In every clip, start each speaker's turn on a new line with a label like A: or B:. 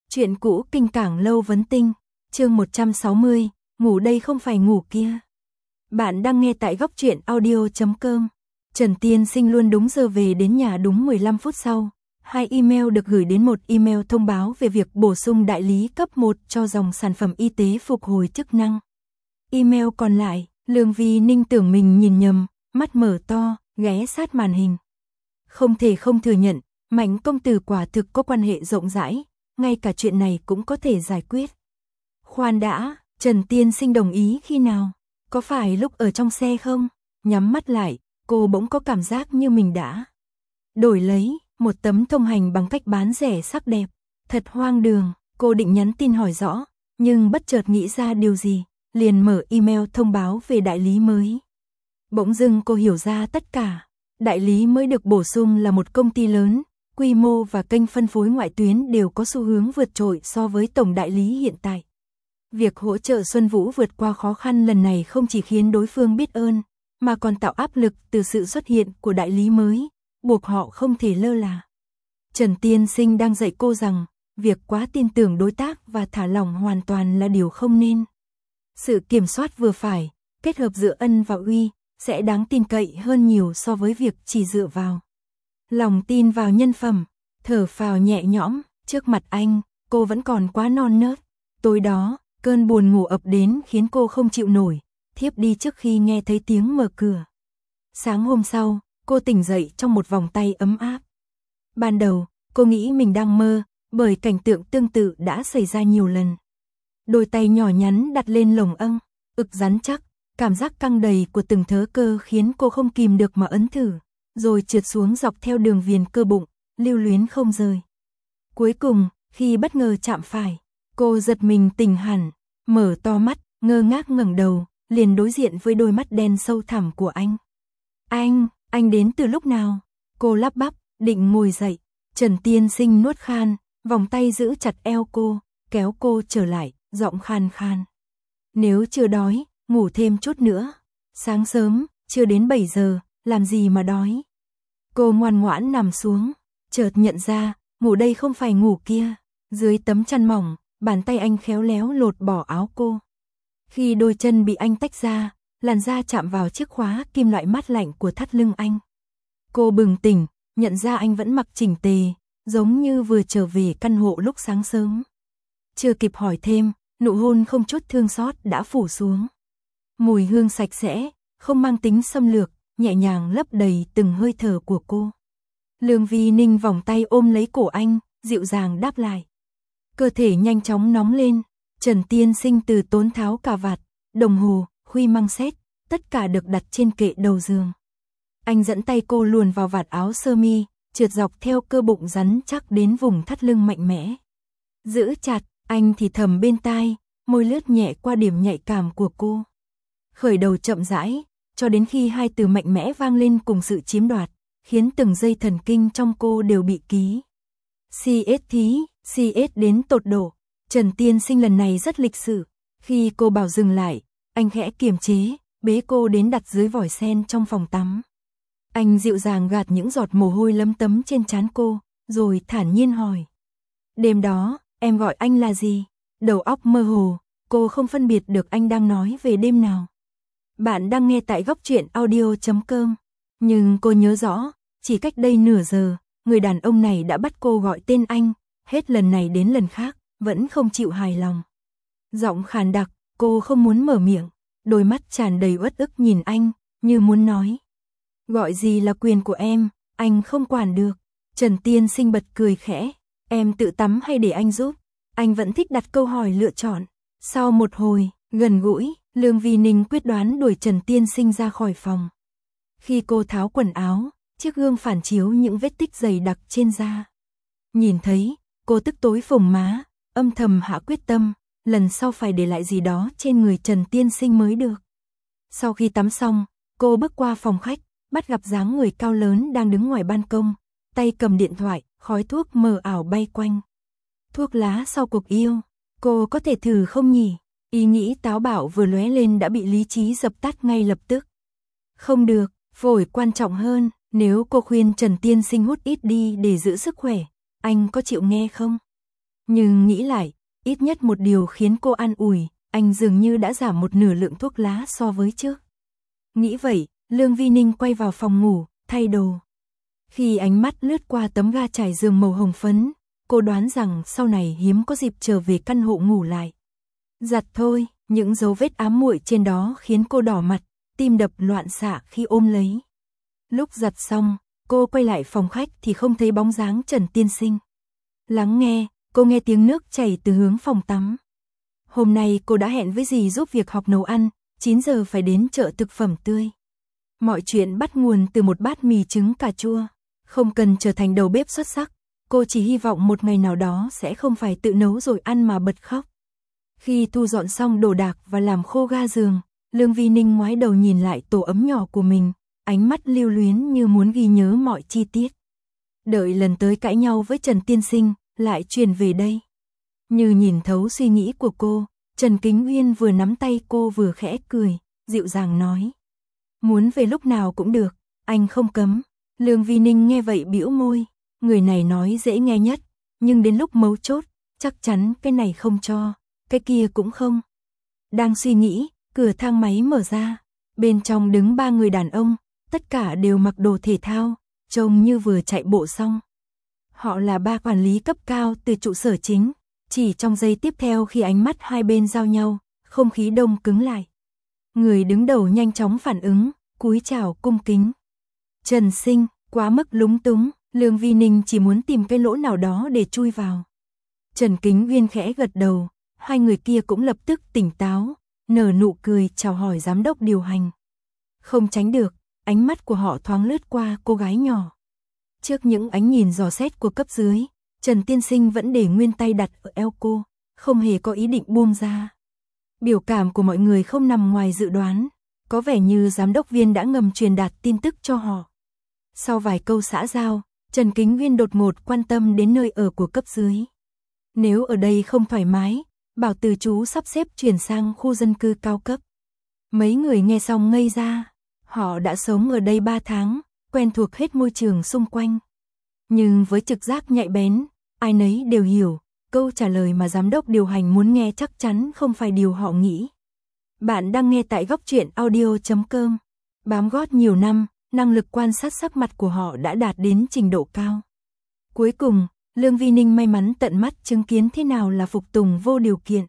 A: Chuyện cũ kinh cảng lâu vấn tinh, chương 160, ngủ đây không phải ngủ kia. Bạn đang nghe tại góc truyện audio.com. Trần Tiên Sinh luôn đúng giờ về đến nhà đúng 15 phút sau. 2 email được gửi đến, một email thông báo về việc bổ sung đại lý cấp 1 cho dòng sản phẩm y tế phục hồi chức năng. Email còn lại, Lương Vi Ninh tưởng mình nhìn nhầm, mắt mở to, ghé sát màn hình. Không thể không thừa nhận, Mạnh công tử quả thực có quan hệ rộng rãi, ngay cả chuyện này cũng có thể giải quyết. Khoan đã, Trần Tiên Sinh đồng ý khi nào? Có phải lúc ở trong xe không? Nhắm mắt lại, cô bỗng có cảm giác như mình đã đổi lấy một tấm thông hành bằng cách bán rẻ sắc đẹp. Thật hoang đường, cô định nhắn tin hỏi rõ, nhưng bất chợt nghĩ ra điều gì, liền mở email thông báo về đại lý mới. Bỗng dưng cô hiểu ra tất cả. Đại lý mới được bổ sung là một công ty lớn, quy mô và kênh phân phối ngoại tuyến đều có xu hướng vượt trội so với tổng đại lý hiện tại. Việc hỗ trợ Xuân Vũ vượt qua khó khăn lần này không chỉ khiến đối phương biết ơn, mà còn tạo áp lực từ sự xuất hiện của đại lý mới, buộc họ không thể lơ là. Trần Tiên Sinh đang dạy cô rằng, việc quá tin tưởng đối tác và thả lỏng hoàn toàn là điều không nên. Sự kiểm soát vừa phải, kết hợp giữa ân và uy, sẽ đáng tin cậy hơn nhiều so với việc chỉ dựa vào lòng tin vào nhân phẩm. Thở phào nhẹ nhõm, trước mặt anh, cô vẫn còn quá non nớt. Tối đó, cơn buồn ngủ ập đến khiến cô không chịu nổi, thiếp đi trước khi nghe thấy tiếng mở cửa. Sáng hôm sau, cô tỉnh dậy trong một vòng tay ấm áp. Ban đầu, cô nghĩ mình đang mơ, bởi cảnh tượng tương tự đã xảy ra nhiều lần. Đôi tay nhỏ nhắn đặt lên lồng âng, ực rắn chắc, cảm giác căng đầy của từng thớ cơ khiến cô không kìm được mà ấn thử, rồi trượt xuống dọc theo đường viền cơ bụng, lưu luyến không rời. Cuối cùng, khi bất ngờ chạm phải, cô giật mình tỉnh hẳn, mở to mắt, ngơ ngác ngẩng đầu, liền đối diện với đôi mắt đen sâu thẳm của anh. Anh đến từ lúc nào? Cô lắp bắp, định ngồi dậy. Trần Tiên Sinh nuốt khan, vòng tay giữ chặt eo cô, kéo cô trở lại, giọng khan khan. Nếu chưa đói, ngủ thêm chút nữa. Sáng sớm, chưa đến 7 giờ, làm gì mà đói. Cô ngoan ngoãn nằm xuống, chợt nhận ra, ngủ đây không phải ngủ kia. Dưới tấm chăn mỏng, bàn tay anh khéo léo lột bỏ áo cô. Khi đôi chân bị anh tách ra, làn da chạm vào chiếc khóa kim loại mát lạnh của thắt lưng anh. Cô bừng tỉnh, nhận ra anh vẫn mặc chỉnh tề, giống như vừa trở về căn hộ lúc sáng sớm. Chưa kịp hỏi thêm, nụ hôn không chút thương xót đã phủ xuống. Mùi hương sạch sẽ, không mang tính xâm lược, nhẹ nhàng lấp đầy từng hơi thở của cô. Lương Vi Ninh vòng tay ôm lấy cổ anh, dịu dàng đáp lại. Cơ thể nhanh chóng nóng lên, Trần Tiên Sinh từ tốn tháo cà vạt, đồng hồ, khuy măng xét, tất cả được đặt trên kệ đầu giường. Anh dẫn tay cô luồn vào vạt áo sơ mi, trượt dọc theo cơ bụng rắn chắc đến vùng thắt lưng mạnh mẽ. Giữ chặt, anh thì thầm bên tai, môi lướt nhẹ qua điểm nhạy cảm của cô. Khởi đầu chậm rãi, cho đến khi hai từ mạnh mẽ vang lên cùng sự chiếm đoạt, khiến từng dây thần kinh trong cô đều bị ký. CS đến tột độ. Trần Tiên Sinh lần này rất lịch sự. Khi cô bảo dừng lại, anh khẽ kiềm chế, bế cô đến đặt dưới vòi sen trong phòng tắm. Anh dịu dàng gạt những giọt mồ hôi lấm tấm trên trán cô, rồi thản nhiên hỏi. Đêm đó, em gọi anh là gì? Đầu óc mơ hồ, cô không phân biệt được anh đang nói về đêm nào. Bạn đang nghe tại góc truyện audio.com. Nhưng cô nhớ rõ, chỉ cách đây nửa giờ, người đàn ông này đã bắt cô gọi tên anh, hết lần này đến lần khác, vẫn không chịu hài lòng. Giọng khàn đặc, cô không muốn mở miệng, đôi mắt tràn đầy uất ức nhìn anh, như muốn nói. Gọi gì là quyền của em, anh không quản được. Trần Tiên Sinh bật cười khẽ, em tự tắm hay để anh giúp? Anh vẫn thích đặt câu hỏi lựa chọn. Sau một hồi, gần gũi, Lương Vi Ninh quyết đoán đuổi Trần Tiên Sinh ra khỏi phòng. Khi cô tháo quần áo, chiếc gương phản chiếu những vết tích dày đặc trên da. Nhìn thấy, cô tức tối phồng má, âm thầm hạ quyết tâm, lần sau phải để lại gì đó trên người Trần Tiên Sinh mới được. Sau khi tắm xong, cô bước qua phòng khách, bắt gặp dáng người cao lớn đang đứng ngoài ban công, tay cầm điện thoại, khói thuốc mờ ảo bay quanh. Thuốc lá sau cuộc yêu, cô có thể thử không nhỉ? Ý nghĩ táo bạo vừa lóe lên đã bị lý trí dập tắt ngay lập tức. Không được, phổi quan trọng hơn, nếu cô khuyên Trần Tiên Sinh hút ít đi để giữ sức khỏe, anh có chịu nghe không? Nhưng nghĩ lại, ít nhất một điều khiến cô an ủi, anh dường như đã giảm một nửa lượng thuốc lá so với trước. Nghĩ vậy, Lương Vi Ninh quay vào phòng ngủ, thay đồ. Khi ánh mắt lướt qua tấm ga trải giường màu hồng phấn, cô đoán rằng sau này hiếm có dịp trở về căn hộ ngủ lại. Giặt thôi, những dấu vết ám muội trên đó khiến cô đỏ mặt, tim đập loạn xạ khi ôm lấy. Lúc giặt xong, cô quay lại phòng khách thì không thấy bóng dáng Trần Tiên Sinh. Lắng nghe, cô nghe tiếng nước chảy từ hướng phòng tắm. Hôm nay cô đã hẹn với dì giúp việc học nấu ăn, 9 giờ phải đến chợ thực phẩm tươi. Mọi chuyện bắt nguồn từ một bát mì trứng cà chua. Không cần trở thành đầu bếp xuất sắc, cô chỉ hy vọng một ngày nào đó sẽ không phải tự nấu rồi ăn mà bật khóc. Khi thu dọn xong đồ đạc và làm khô ga giường, Lương Vi Ninh ngoái đầu nhìn lại tổ ấm nhỏ của mình, ánh mắt lưu luyến như muốn ghi nhớ mọi chi tiết. Đợi lần tới cãi nhau với Trần Tiên Sinh, lại truyền về đây. Như nhìn thấu suy nghĩ của cô, Trần Kính Uyên vừa nắm tay cô vừa khẽ cười, dịu dàng nói. Muốn về lúc nào cũng được, anh không cấm. Lương Vi Ninh nghe vậy bĩu môi, người này nói dễ nghe nhất, nhưng đến lúc mấu chốt, chắc chắn cái này không cho, cái kia cũng không. Đang suy nghĩ, cửa thang máy mở ra, bên trong đứng 3 người đàn ông, tất cả đều mặc đồ thể thao, trông như vừa chạy bộ xong. Họ là 3 quản lý cấp cao từ trụ sở chính, chỉ trong giây tiếp theo khi ánh mắt hai bên giao nhau, không khí đông cứng lại. Người đứng đầu nhanh chóng phản ứng, cúi chào cung kính. Trần Sinh, quá mức lúng túng, Lương Vi Ninh chỉ muốn tìm cái lỗ nào đó để chui vào. Trần Kính Uyên khẽ gật đầu, hai người kia cũng lập tức tỉnh táo, nở nụ cười chào hỏi giám đốc điều hành. Không tránh được, ánh mắt của họ thoáng lướt qua cô gái nhỏ. Trước những ánh nhìn dò xét của cấp dưới, Trần Tiên Sinh vẫn để nguyên tay đặt ở eo cô, không hề có ý định buông ra. Biểu cảm của mọi người không nằm ngoài dự đoán, có vẻ như giám đốc viên đã ngầm truyền đạt tin tức cho họ. Sau vài câu xã giao, Trần Kính Uyên đột ngột quan tâm đến nơi ở của cấp dưới. Nếu ở đây không thoải mái, bảo từ chú sắp xếp chuyển sang khu dân cư cao cấp. Mấy người nghe xong ngây ra, họ đã sống ở đây 3 tháng, quen thuộc hết môi trường xung quanh. Nhưng với trực giác nhạy bén, ai nấy đều hiểu, câu trả lời mà giám đốc điều hành muốn nghe chắc chắn không phải điều họ nghĩ. Bạn đang nghe tại Góc Truyện Audio.com. Bám gót nhiều năm, năng lực quan sát sắc mặt của họ đã đạt đến trình độ cao. Cuối cùng, Lương Vi Ninh may mắn tận mắt chứng kiến thế nào là phục tùng vô điều kiện.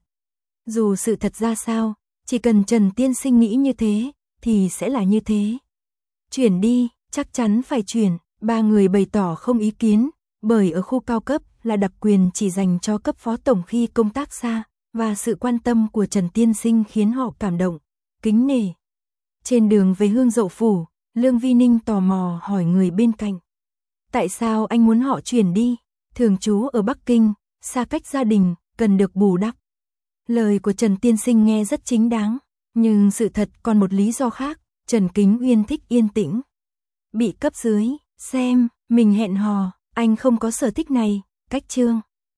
A: Dù sự thật ra sao, chỉ cần Trần Tiên Sinh nghĩ như thế, thì sẽ là như thế. Chuyển đi, chắc chắn phải chuyển, 3 người bày tỏ không ý kiến, bởi ở khu cao cấp là đặc quyền chỉ dành cho cấp phó tổng khi công tác xa, và sự quan tâm của Trần Tiên Sinh khiến họ cảm động, kính nể. Trên đường về Hương Dậu Phủ, Lương Vi Ninh tò mò hỏi người bên cạnh. Tại sao anh muốn họ chuyển đi? Thường trú ở Bắc Kinh, xa cách gia đình, cần được bù đắp. Lời của Trần Tiên Sinh nghe rất chính đáng, nhưng sự thật còn một lý do khác, Trần Kính Uyên thích yên tĩnh. Bị cấp dưới, xem, mình hẹn hò, anh không có sở thích này, cách chương.